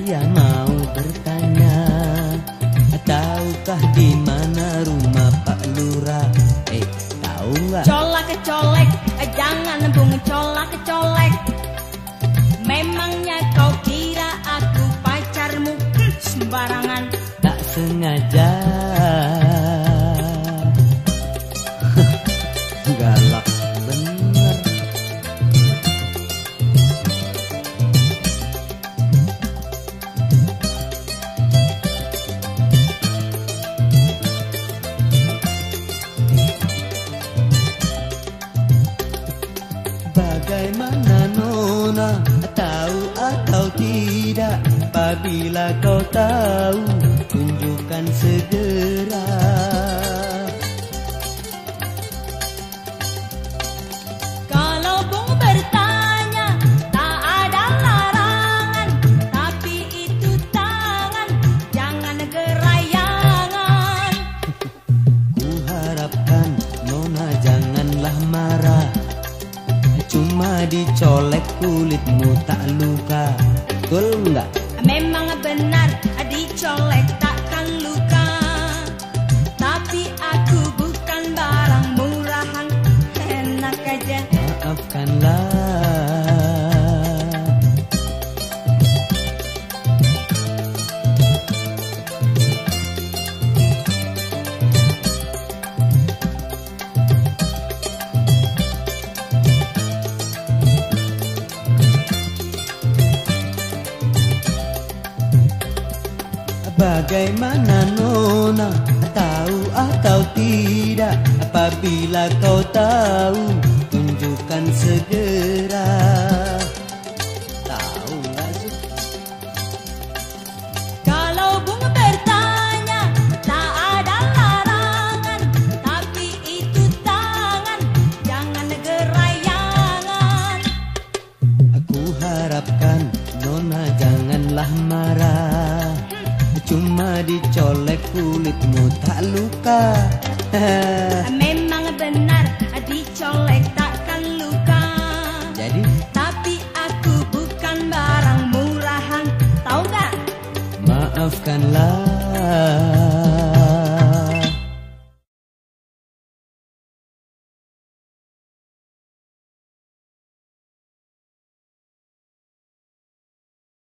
Saya mau bertanya, tahukah di mana rumah Pak Lurah? Tahu nggak? Colak-colek, jangan bung colak-colek. Memangnya kau kira aku pacarmu? Sembarangan. Tak sengaja. Galak bener. Bagaimana Nona, tahu atau tidak? Apabila kau tahu, tunjukkan segera. Kalau bung bertanya, tak ada larangan. Tapi itu tangan, jangan gerayangan. Ku harapkan Nona janganlah marah. Cuma dicolek kulitmu tak luka. Betul nggak? Memang benar, dicolek takkan luka. Tapi aku bukan barang murahan. Enak aja. Maafkanlah. Bagaimana Nona, tahu atau tidak? Apabila kau tahu, tunjukkan segera.